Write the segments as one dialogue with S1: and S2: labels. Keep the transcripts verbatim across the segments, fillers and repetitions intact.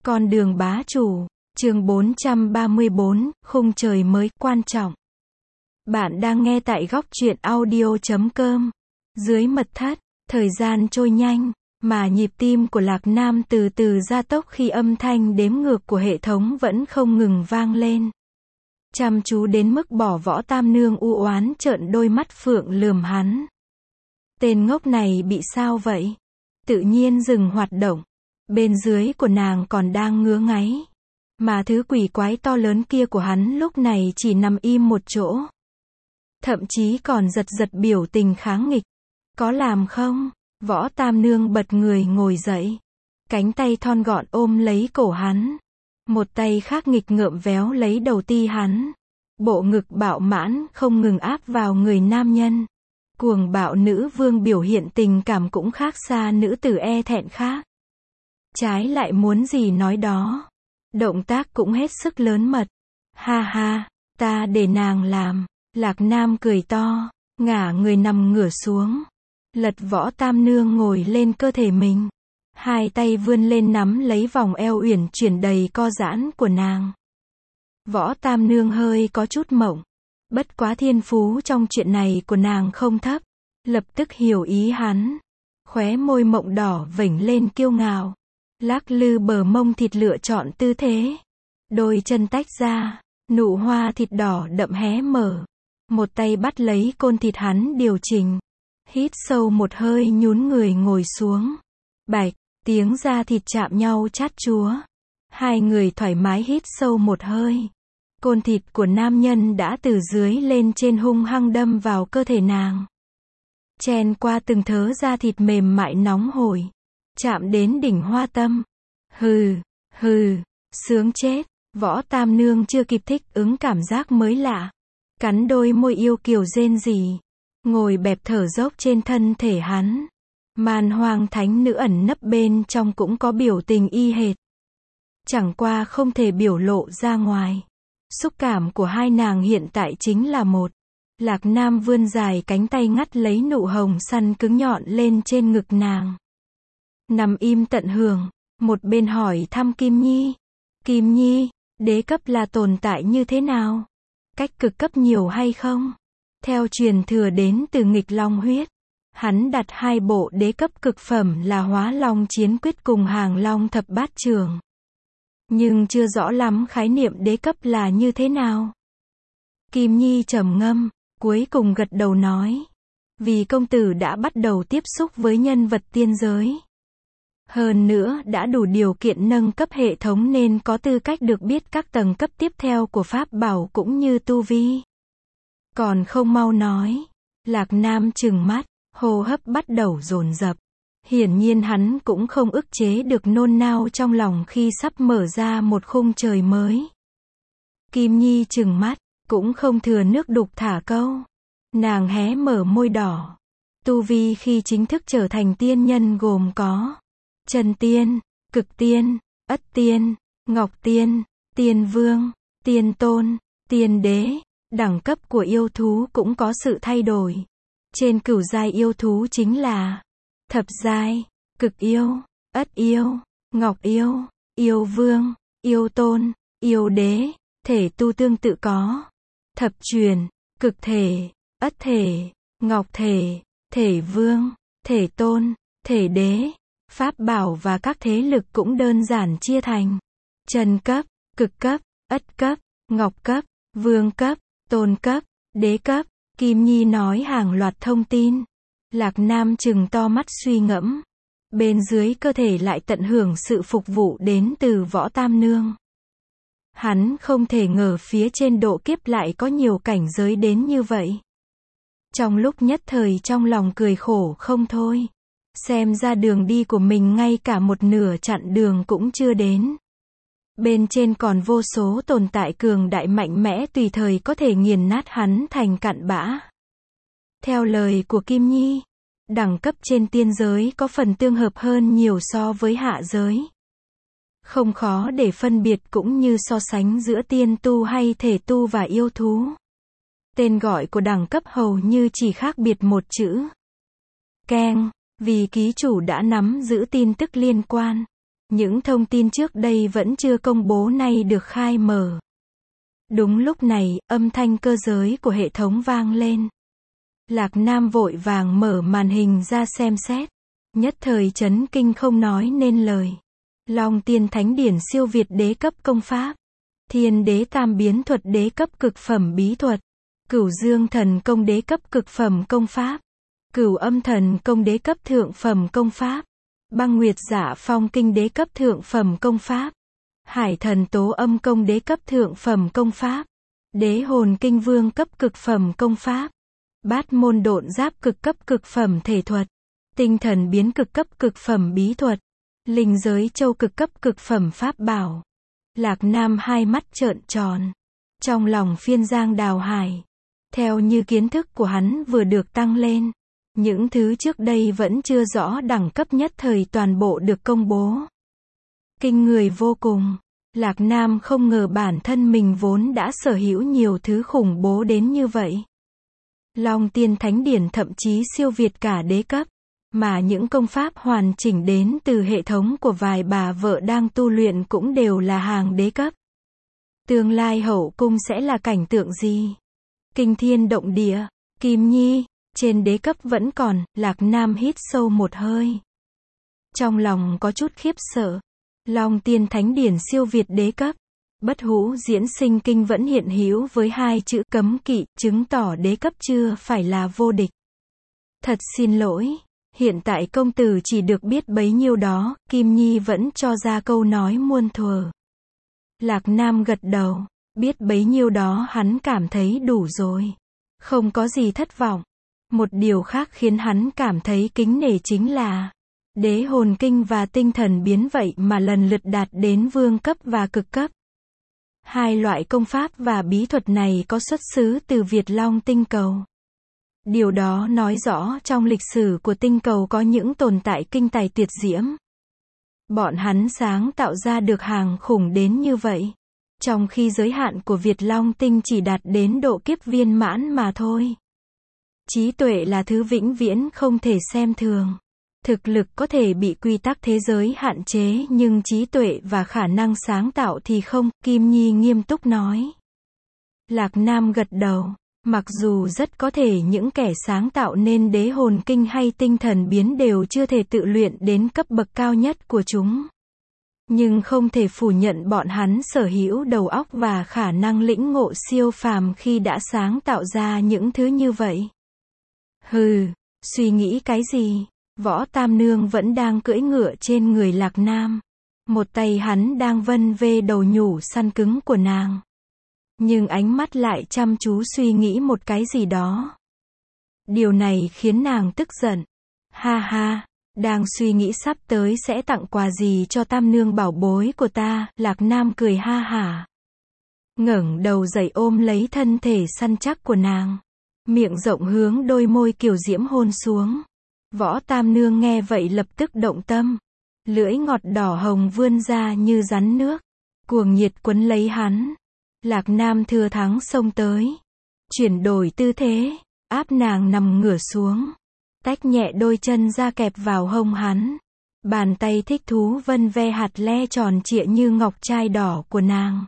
S1: Con đường bá chủ, chương bốn trăm ba mươi bốn, khung trời mới quan trọng. Bạn đang nghe tại góc truyện audio chấm com. Dưới mật thất, thời gian trôi nhanh, mà nhịp tim của Lạc Nam từ từ gia tốc khi âm thanh đếm ngược của hệ thống vẫn không ngừng vang lên. Chăm chú đến mức bỏ Võ Tam Nương u oán trợn đôi mắt phượng lườm hắn. Tên ngốc này bị sao vậy? Tự nhiên dừng hoạt động. Bên dưới của nàng còn đang ngứa ngáy. Mà thứ quỷ quái to lớn kia của hắn lúc này chỉ nằm im một chỗ. Thậm chí còn giật giật biểu tình kháng nghịch. Có làm không? Võ Tam Nương bật người ngồi dậy. Cánh tay thon gọn ôm lấy cổ hắn. Một tay khác nghịch ngợm véo lấy đầu ti hắn. Bộ ngực bạo mãn không ngừng áp vào người nam nhân. Cuồng bạo nữ vương biểu hiện tình cảm cũng khác xa nữ tử e thẹn khác. Trái lại muốn gì nói đó. Động tác cũng hết sức lớn mật. Ha ha, ta để nàng làm. Lạc Nam cười to, ngả người nằm ngửa xuống. Lật Võ Tam Nương ngồi lên cơ thể mình. Hai tay vươn lên nắm lấy vòng eo uyển chuyển đầy co giãn của nàng. Võ Tam Nương hơi có chút mộng. Bất quá thiên phú trong chuyện này của nàng không thấp. Lập tức hiểu ý hắn. Khóe môi mộng đỏ vểnh lên kiêu ngạo. Lắc lư bờ mông thịt lựa chọn tư thế. Đôi chân tách ra. Nụ hoa thịt đỏ đậm hé mở. Một tay bắt lấy côn thịt hắn điều chỉnh. Hít sâu một hơi nhún người ngồi xuống. Bạch, tiếng da thịt chạm nhau chát chúa. Hai người thoải mái hít sâu một hơi. Côn thịt của nam nhân đã từ dưới lên trên hung hăng đâm vào cơ thể nàng. Chen qua từng thớ da thịt mềm mại nóng hổi. Chạm đến đỉnh hoa tâm. Hừ, hừ, sướng chết. Võ Tam Nương chưa kịp thích ứng cảm giác mới lạ. Cắn đôi môi yêu kiều rên rỉ. Ngồi bẹp thở dốc trên thân thể hắn. Man hoang thánh nữ ẩn nấp bên trong cũng có biểu tình y hệt. Chẳng qua không thể biểu lộ ra ngoài. Xúc cảm của hai nàng hiện tại chính là một. Lạc Nam vươn dài cánh tay ngắt lấy nụ hồng săn cứng nhọn lên trên ngực nàng. Nằm im tận hưởng. Một bên hỏi thăm Kim Nhi. Kim Nhi, đế cấp là tồn tại như thế nào? Cách cực cấp nhiều hay không? Theo truyền thừa đến từ nghịch long huyết. Hắn đặt hai bộ đế cấp cực phẩm là hóa long chiến quyết cùng hàng long thập bát trường. Nhưng chưa rõ lắm khái niệm đế cấp là như thế nào. Kim Nhi trầm ngâm, cuối cùng gật đầu nói. Vì công tử đã bắt đầu tiếp xúc với nhân vật tiên giới. Hơn nữa đã đủ điều kiện nâng cấp hệ thống nên có tư cách được biết các tầng cấp tiếp theo của pháp bảo cũng như tu vi. Còn không mau nói. Lạc Nam trừng mắt, hô hấp bắt đầu dồn dập. Hiển nhiên hắn cũng không ức chế được nôn nao trong lòng khi sắp mở ra một khung trời mới. Kim Nhi trừng mắt, cũng không thừa nước đục thả câu. Nàng hé mở môi đỏ. Tu vi khi chính thức trở thành tiên nhân gồm có Chân Tiên, Cực Tiên, Ất Tiên, Ngọc Tiên, Tiên Vương, Tiên Tôn, Tiên Đế. Đẳng cấp của yêu thú cũng có sự thay đổi. Trên cửu giai yêu thú chính là Thập giai, Cực Yêu, Ất Yêu, Ngọc Yêu, Yêu Vương, Yêu Tôn, Yêu Đế. Thể tu tương tự có Thập Truyền, Cực Thể, Ất Thể, Ngọc Thể, Thể Vương, Thể Tôn, Thể Đế. Pháp bảo và các thế lực cũng đơn giản chia thành Chân cấp, Cực cấp, Ất cấp, Ngọc cấp, Vương cấp, Tôn cấp, Đế cấp. Kim Nhi nói hàng loạt thông tin. Lạc Nam trừng to mắt suy ngẫm. Bên dưới cơ thể lại tận hưởng sự phục vụ đến từ Võ Tam Nương. Hắn không thể ngờ phía trên độ kiếp lại có nhiều cảnh giới đến như vậy. Trong lúc nhất thời trong lòng cười khổ không thôi. Xem ra đường đi của mình ngay cả một nửa chặng đường cũng chưa đến. Bên trên còn vô số tồn tại cường đại mạnh mẽ tùy thời có thể nghiền nát hắn thành cặn bã. Theo lời của Kim Nhi, đẳng cấp trên tiên giới có phần tương hợp hơn nhiều so với hạ giới. Không khó để phân biệt cũng như so sánh giữa tiên tu hay thể tu và yêu thú. Tên gọi của đẳng cấp hầu như chỉ khác biệt một chữ. Keng, vì ký chủ đã nắm giữ tin tức liên quan. Những thông tin trước đây vẫn chưa công bố nay được khai mở. Đúng lúc này, âm thanh cơ giới của hệ thống vang lên. Lạc Nam vội vàng mở màn hình ra xem xét. Nhất thời chấn kinh không nói nên lời. Long Tiên Thánh Điển siêu việt đế cấp công pháp. Thiên Đế Tam Biến Thuật đế cấp cực phẩm bí thuật. Cửu Dương Thần Công đế cấp cực phẩm công pháp. Cửu Âm Thần Công đế cấp thượng phẩm công pháp. Băng Nguyệt Dạ Phong Kinh đế cấp thượng phẩm công pháp. Hải Thần Tố Âm Công đế cấp thượng phẩm công pháp. Đế Hồn Kinh Vương cấp cực phẩm công pháp. Bát Môn Độn Giáp cực cấp cực phẩm thể thuật. Tinh Thần Biến cực cấp cực phẩm bí thuật. Linh Giới Châu cực cấp cực phẩm pháp bảo. Lạc Nam hai mắt trợn tròn. Trong lòng phiên giang đào hải. Theo như kiến thức của hắn vừa được tăng lên. Những thứ trước đây vẫn chưa rõ đẳng cấp nhất thời toàn bộ được công bố. Kinh người vô cùng. Lạc Nam không ngờ bản thân mình vốn đã sở hữu nhiều thứ khủng bố đến như vậy. Long Tiên Thánh Điển thậm chí siêu việt cả đế cấp. Mà những công pháp hoàn chỉnh đến từ hệ thống của vài bà vợ đang tu luyện cũng đều là hàng đế cấp. Tương lai hậu cung sẽ là cảnh tượng gì? Kinh thiên động địa. Kim Nhi, trên đế cấp vẫn còn. Lạc Nam hít sâu một hơi. Trong lòng có chút khiếp sợ. Long Tiên Thánh Điển siêu việt đế cấp. Bất hủ diễn sinh kinh vẫn hiện hữu với hai chữ cấm kỵ, chứng tỏ đế cấp chưa phải là vô địch. Thật xin lỗi. Hiện tại công tử chỉ được biết bấy nhiêu đó, Kim Nhi vẫn cho ra câu nói muôn thuở. Lạc Nam gật đầu, biết bấy nhiêu đó hắn cảm thấy đủ rồi. Không có gì thất vọng. Một điều khác khiến hắn cảm thấy kính nể chính là Đế Hồn Kinh và Tinh Thần Biến vậy mà lần lượt đạt đến vương cấp và cực cấp. Hai loại công pháp và bí thuật này có xuất xứ từ Việt Long tinh cầu. Điều đó nói rõ trong lịch sử của tinh cầu có những tồn tại kinh tài tuyệt diễm. Bọn hắn sáng tạo ra được hàng khủng đến như vậy. Trong khi giới hạn của Việt Long tinh chỉ đạt đến độ kiếp viên mãn mà thôi. Trí tuệ là thứ vĩnh viễn không thể xem thường. Thực lực có thể bị quy tắc thế giới hạn chế nhưng trí tuệ và khả năng sáng tạo thì không, Kim Nhi nghiêm túc nói. Lạc Nam gật đầu. Mặc dù rất có thể những kẻ sáng tạo nên Đế Hồn Kinh hay Tinh Thần Biến đều chưa thể tự luyện đến cấp bậc cao nhất của chúng. Nhưng không thể phủ nhận bọn hắn sở hữu đầu óc và khả năng lĩnh ngộ siêu phàm khi đã sáng tạo ra những thứ như vậy. Hừ, suy nghĩ cái gì? Võ Tam Nương vẫn đang cưỡi ngựa trên người Lạc Nam. Một tay hắn đang vân vê đầu nhủ săn cứng của nàng. Nhưng ánh mắt lại chăm chú suy nghĩ một cái gì đó. Điều này khiến nàng tức giận. Ha ha, đang suy nghĩ sắp tới sẽ tặng quà gì cho Tam Nương bảo bối của ta, Lạc Nam cười ha hả. Ngẩng đầu dậy ôm lấy thân thể săn chắc của nàng. Miệng rộng hướng đôi môi kiều diễm hôn xuống. Võ Tam Nương nghe vậy lập tức động tâm. Lưỡi ngọt đỏ hồng vươn ra như rắn nước. Cuồng nhiệt quấn lấy hắn. Lạc Nam thừa thắng xông tới. Chuyển đổi tư thế. Áp nàng nằm ngửa xuống. Tách nhẹ đôi chân ra kẹp vào hông hắn. Bàn tay thích thú vân ve hạt le tròn trịa như ngọc trai đỏ của nàng.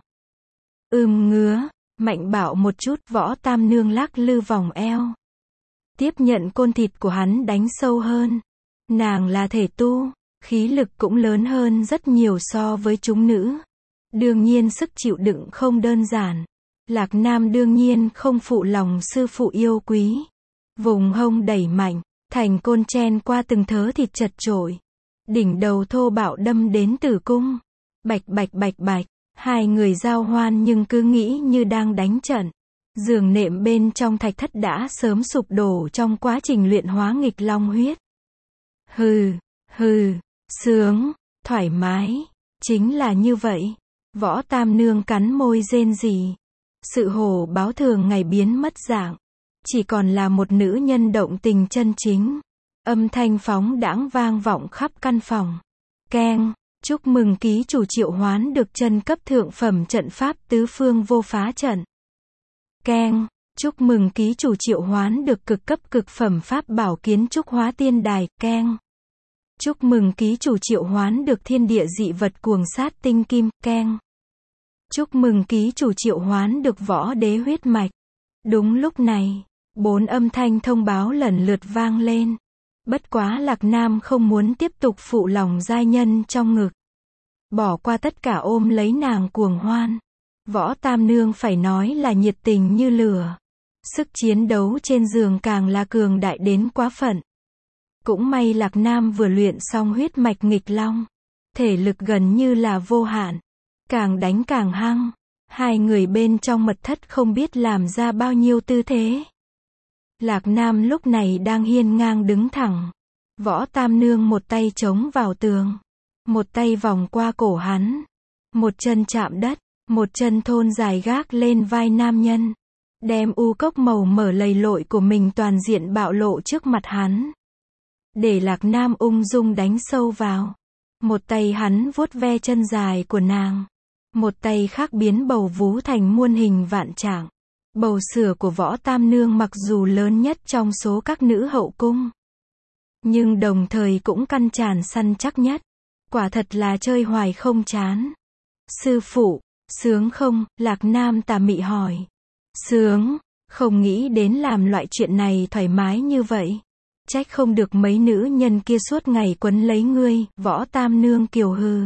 S1: Ưm ngứa. Mạnh bạo một chút. Võ Tam Nương lắc lư vòng eo. Tiếp nhận côn thịt của hắn đánh sâu hơn. Nàng là thể tu. Khí lực cũng lớn hơn rất nhiều so với chúng nữ. Đương nhiên sức chịu đựng không đơn giản. Lạc Nam đương nhiên không phụ lòng sư phụ yêu quý. Vùng hông đẩy mạnh. Thành côn chen qua từng thớ thịt chật chội. Đỉnh đầu thô bạo đâm đến tử cung. Bạch bạch bạch bạch. Hai người giao hoan nhưng cứ nghĩ như đang đánh trận. Giường nệm bên trong thạch thất đã sớm sụp đổ trong quá trình luyện hóa nghịch long huyết. Hừ, hừ, sướng, thoải mái. Chính là như vậy. Võ Tam Nương cắn môi rên rỉ. Sự hổ báo thường ngày biến mất dạng. Chỉ còn là một nữ nhân động tình chân chính. Âm thanh phóng đãng vang vọng khắp căn phòng. Keng, chúc mừng ký chủ triệu hoán được chân cấp thượng phẩm trận pháp tứ phương vô phá trận. Keng, chúc mừng ký chủ triệu hoán được cực cấp cực phẩm pháp bảo kiến trúc hóa tiên đài. Keng. Chúc mừng ký chủ triệu hoán được thiên địa dị vật cuồng sát tinh kim, keng. Chúc mừng ký chủ triệu hoán được võ đế huyết mạch. Đúng lúc này, bốn âm thanh thông báo lần lượt vang lên. Bất quá Lạc Nam không muốn tiếp tục phụ lòng giai nhân trong ngực. Bỏ qua tất cả ôm lấy nàng cuồng hoan. Võ Tam Nương phải nói là nhiệt tình như lửa. Sức chiến đấu trên giường càng là cường đại đến quá phận. Cũng may Lạc Nam vừa luyện xong huyết mạch nghịch long. Thể lực gần như là vô hạn. Càng đánh càng hăng. Hai người bên trong mật thất không biết làm ra bao nhiêu tư thế. Lạc Nam lúc này đang hiên ngang đứng thẳng. Võ Tam Nương một tay chống vào tường. Một tay vòng qua cổ hắn. Một chân chạm đất. Một chân thôn dài gác lên vai nam nhân. Đem u cốc màu mở lầy lội của mình toàn diện bạo lộ trước mặt hắn. Để Lạc Nam ung dung đánh sâu vào. Một tay hắn vuốt ve chân dài của nàng. Một tay khác biến bầu vú thành muôn hình vạn trạng. Bầu sữa của Võ Tam Nương mặc dù lớn nhất trong số các nữ hậu cung. Nhưng đồng thời cũng căn tràn săn chắc nhất. Quả thật là chơi hoài không chán. Sư phụ, sướng không? Lạc Nam tà mị hỏi. Sướng, không nghĩ đến làm loại chuyện này thoải mái như vậy. Trách không được mấy nữ nhân kia suốt ngày quấn lấy ngươi, Võ Tam Nương kiều hừ.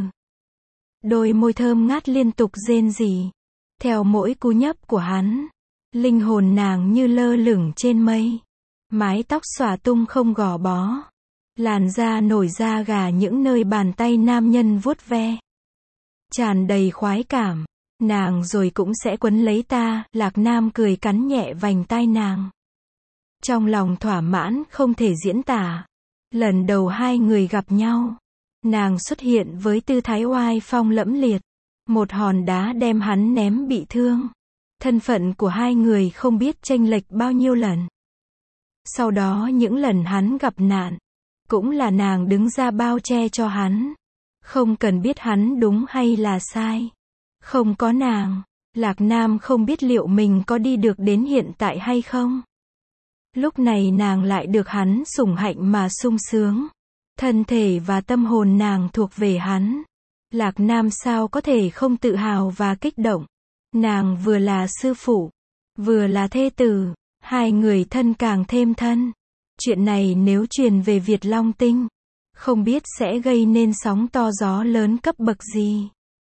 S1: Đôi môi thơm ngát liên tục rên rỉ. Theo mỗi cú nhấp của hắn, linh hồn nàng như lơ lửng trên mây. Mái tóc xõa tung không gò bó. Làn da nổi da gà những nơi bàn tay nam nhân vuốt ve. Tràn đầy khoái cảm. Nàng rồi cũng sẽ quấn lấy ta, Lạc Nam cười cắn nhẹ vành tai nàng. Trong lòng thỏa mãn không thể diễn tả. Lần đầu hai người gặp nhau, nàng xuất hiện với tư thái oai phong lẫm liệt. Một hòn đá đem hắn ném bị thương. Thân phận của hai người không biết chênh lệch bao nhiêu lần. Sau đó những lần hắn gặp nạn, cũng là nàng đứng ra bao che cho hắn. Không cần biết hắn đúng hay là sai. Không có nàng, Lạc Nam không biết liệu mình có đi được đến hiện tại hay không. Lúc này nàng lại được hắn sủng hạnh mà sung sướng. Thân thể và tâm hồn nàng thuộc về hắn. Lạc Nam sao có thể không tự hào và kích động. Nàng vừa là sư phụ, vừa là thê tử. Hai người thân càng thêm thân. Chuyện này nếu truyền về Việt Long Tinh, không biết sẽ gây nên sóng to gió lớn cấp bậc gì.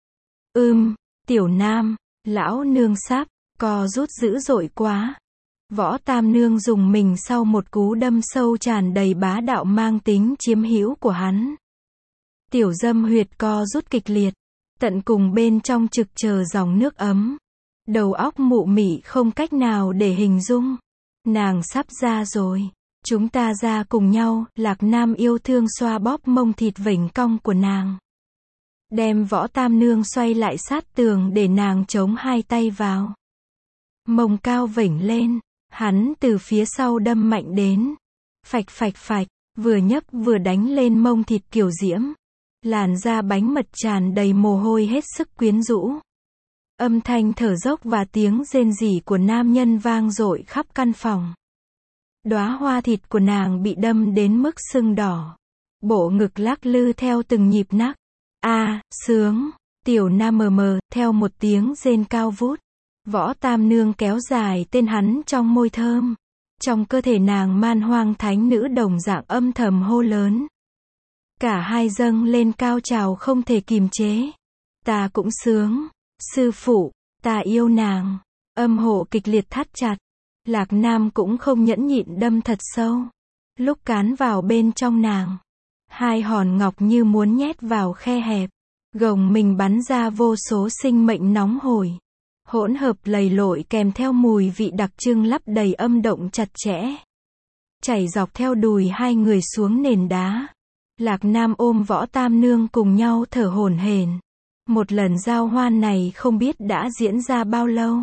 S1: Ưm, Tiểu Nam, lão nương sắp, co rút dữ dội quá. Võ Tam Nương dùng mình sau một cú đâm sâu tràn đầy bá đạo mang tính chiếm hữu của hắn. Tiểu dâm huyệt co rút kịch liệt, tận cùng bên trong trực chờ dòng nước ấm. Đầu óc mụ mị không cách nào để hình dung. Nàng sắp ra rồi, chúng ta ra cùng nhau. Lạc Nam yêu thương xoa bóp mông thịt vểnh cong của nàng. Đem Võ Tam Nương xoay lại sát tường để nàng chống hai tay vào. Mông cao vểnh lên, hắn từ phía sau đâm mạnh đến. Phạch phạch phạch, vừa nhấc vừa đánh lên mông thịt kiều diễm. Làn da bánh mật tràn đầy mồ hôi hết sức quyến rũ. Âm thanh thở dốc và tiếng rên rỉ của nam nhân vang dội khắp căn phòng. Đóa hoa thịt của nàng bị đâm đến mức sưng đỏ. Bộ ngực lắc lư theo từng nhịp nắc. A, à, sướng. Tiểu Nam mờ mờ, theo một tiếng rên cao vút. Võ Tam Nương kéo dài tên hắn trong môi thơm. Trong cơ thể nàng man hoang thánh nữ đồng dạng âm thầm hô lớn. Cả hai dâng lên cao trào không thể kìm chế. Ta cũng sướng. Sư phụ, ta yêu nàng. Âm hộ kịch liệt thắt chặt. Lạc Nam cũng không nhẫn nhịn đâm thật sâu. Lúc cán vào bên trong nàng, hai hòn ngọc như muốn nhét vào khe hẹp. Gồng mình bắn ra vô số sinh mệnh nóng hổi. Hỗn hợp lầy lội kèm theo mùi vị đặc trưng lấp đầy âm động chặt chẽ. Chảy dọc theo đùi hai người xuống nền đá. Lạc Nam ôm Võ Tam Nương cùng nhau thở hổn hển. Một lần giao hoan này không biết đã diễn ra bao lâu.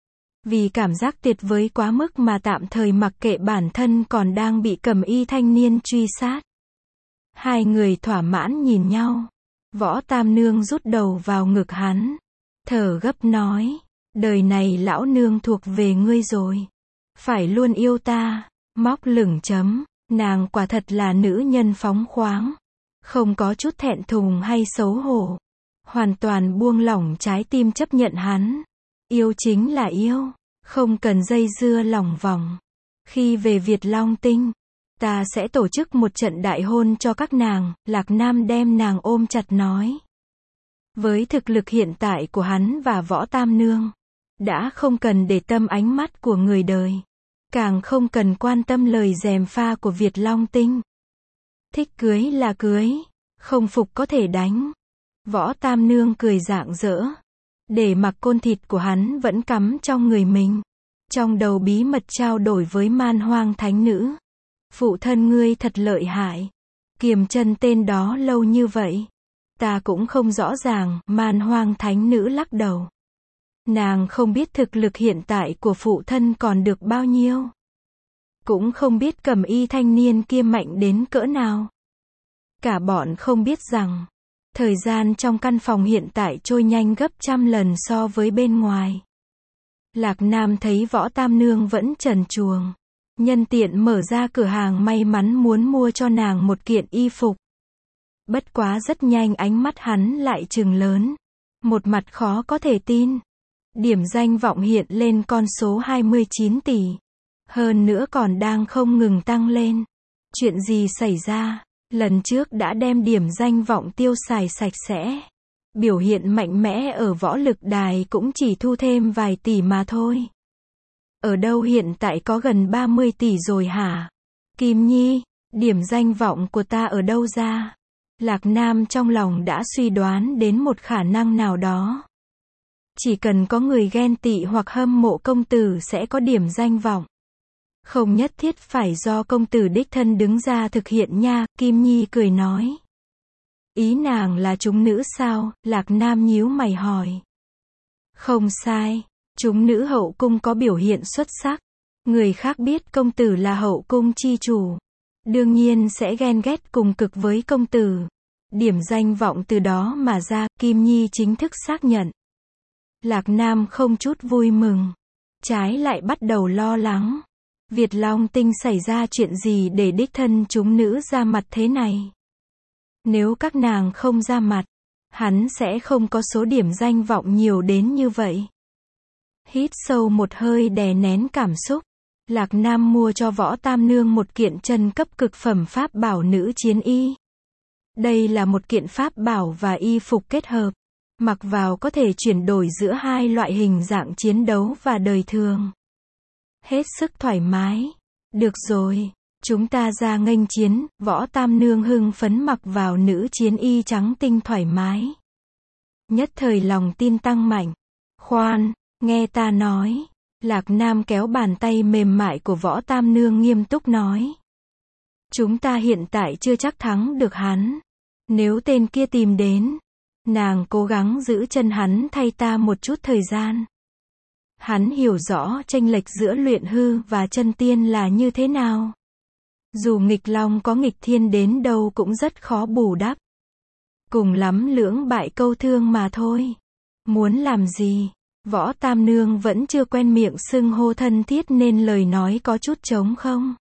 S1: Vì cảm giác tuyệt vời quá mức mà tạm thời mặc kệ bản thân còn đang bị cẩm y thanh niên truy sát. Hai người thỏa mãn nhìn nhau. Võ Tam Nương rút đầu vào ngực hắn. Thở gấp nói. Đời này lão nương thuộc về ngươi rồi. Phải luôn yêu ta. Móc lửng chấm. Nàng quả thật là nữ nhân phóng khoáng. Không có chút thẹn thùng hay xấu hổ. Hoàn toàn buông lỏng trái tim chấp nhận hắn. Yêu chính là yêu. Không cần dây dưa lòng vòng. Khi về Việt Long Tinh, ta sẽ tổ chức một trận đại hôn cho các nàng, Lạc Nam đem nàng ôm chặt nói. Với thực lực hiện tại của hắn và Võ Tam Nương, đã không cần để tâm ánh mắt của người đời. Càng không cần quan tâm lời gièm pha của Việt Long Tinh. Thích cưới là cưới, không phục có thể đánh. Võ Tam Nương cười rạng rỡ. Để mặc côn thịt của hắn vẫn cắm trong người mình. Trong đầu bí mật trao đổi với Man Hoang Thánh Nữ. Phụ thân ngươi thật lợi hại. Kiềm chân tên đó lâu như vậy. Ta cũng không rõ ràng, Man Hoang Thánh Nữ lắc đầu. Nàng không biết thực lực hiện tại của phụ thân còn được bao nhiêu. Cũng không biết Cẩm Y thanh niên kia mạnh đến cỡ nào. Cả bọn không biết rằng, thời gian trong căn phòng hiện tại trôi nhanh gấp trăm lần so với bên ngoài. Lạc Nam thấy Võ Tam Nương vẫn trần truồng. Nhân tiện mở ra cửa hàng may mắn muốn mua cho nàng một kiện y phục. Bất quá rất nhanh ánh mắt hắn lại trừng lớn. Một mặt khó có thể tin. Điểm danh vọng hiện lên con số hai mươi chín tỷ. Hơn nữa còn đang không ngừng tăng lên. Chuyện gì xảy ra? Lần trước đã đem điểm danh vọng tiêu xài sạch sẽ. Biểu hiện mạnh mẽ ở võ lực đài cũng chỉ thu thêm vài tỷ mà thôi. Ở đâu hiện tại có gần ba mươi tỷ rồi hả? Kim Nhi, điểm danh vọng của ta ở đâu ra? Lạc Nam trong lòng đã suy đoán đến một khả năng nào đó. Chỉ cần có người ghen tị hoặc hâm mộ công tử sẽ có điểm danh vọng. Không nhất thiết phải do công tử đích thân đứng ra thực hiện nha, Kim Nhi cười nói. Ý nàng là chúng nữ sao? Lạc Nam nhíu mày hỏi. Không sai, chúng nữ hậu cung có biểu hiện xuất sắc. Người khác biết công tử là hậu cung chi chủ. Đương nhiên sẽ ghen ghét cùng cực với công tử. Điểm danh vọng từ đó mà ra, Kim Nhi chính thức xác nhận. Lạc Nam không chút vui mừng. Trái lại bắt đầu lo lắng. Việt Long Tinh xảy ra chuyện gì để đích thân chúng nữ ra mặt thế này? Nếu các nàng không ra mặt, hắn sẽ không có số điểm danh vọng nhiều đến như vậy. Hít sâu một hơi đè nén cảm xúc. Lạc Nam mua cho Võ Tam Nương một kiện chân cấp cực phẩm pháp bảo nữ chiến y. Đây là một kiện pháp bảo và y phục kết hợp. Mặc vào có thể chuyển đổi giữa hai loại hình dạng chiến đấu và đời thường. Hết sức thoải mái. Được rồi, chúng ta ra nghênh chiến. Võ Tam Nương hưng phấn mặc vào nữ chiến y trắng tinh thoải mái. Nhất thời lòng tin tăng mạnh. Khoan, nghe ta nói. Lạc Nam kéo bàn tay mềm mại của Võ Tam Nương nghiêm túc nói. Chúng ta hiện tại chưa chắc thắng được hắn. Nếu tên kia tìm đến, nàng cố gắng giữ chân hắn thay ta một chút thời gian. Hắn hiểu rõ chênh lệch giữa luyện hư và chân tiên là như thế nào. Dù nghịch long có nghịch thiên đến đâu cũng rất khó bù đắp. Cùng lắm lưỡng bại câu thương mà thôi. Muốn làm gì? Võ Tam Nương vẫn chưa quen miệng xưng hô thân thiết nên lời nói có chút trống không.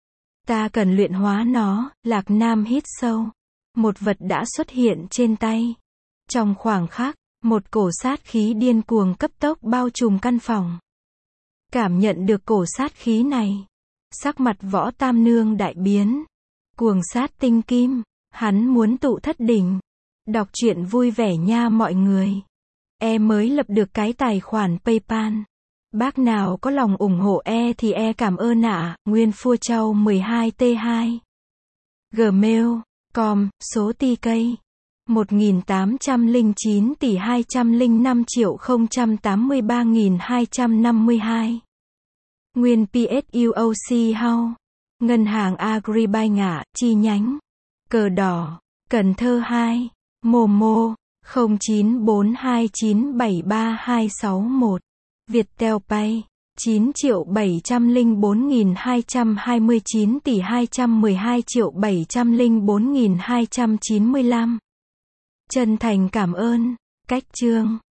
S1: Ta cần luyện hóa nó. Lạc Nam hít sâu. Một vật đã xuất hiện trên tay. Trong khoảng khắc, một cổ sát khí điên cuồng cấp tốc bao trùm căn phòng. Cảm nhận được cổ sát khí này, sắc mặt Võ Tam Nương đại biến. Cuồng sát tinh kim, hắn muốn tụ thất đỉnh. Đọc truyện vui vẻ nha mọi người. E mới lập được cái tài khoản PayPal. Bác nào có lòng ủng hộ E thì E cảm ơn ạ. Nguyên Phua Châu mười hai T hai Gmail chấm com, số ti cây một nghìn tám trăm lẻ chín tỷ hai trăm lẻ năm triệu không trăm tám mươi ba nghìn hai trăm năm mươi hai. Nguyên pê ét u o xê House. Ngân hàng Agribank ngã, chi nhánh. Cờ đỏ, Cần Thơ hai. Momo, không chín bốn hai chín bảy ba hai sáu một. Viettel Pay, chín triệu bảy trăm lẻ bốn nghìn hai trăm hai mươi chín tỷ hai trăm mười hai triệu bảy trăm lẻ bốn nghìn hai trăm chín mươi lăm. Chân thành cảm ơn. Cách chương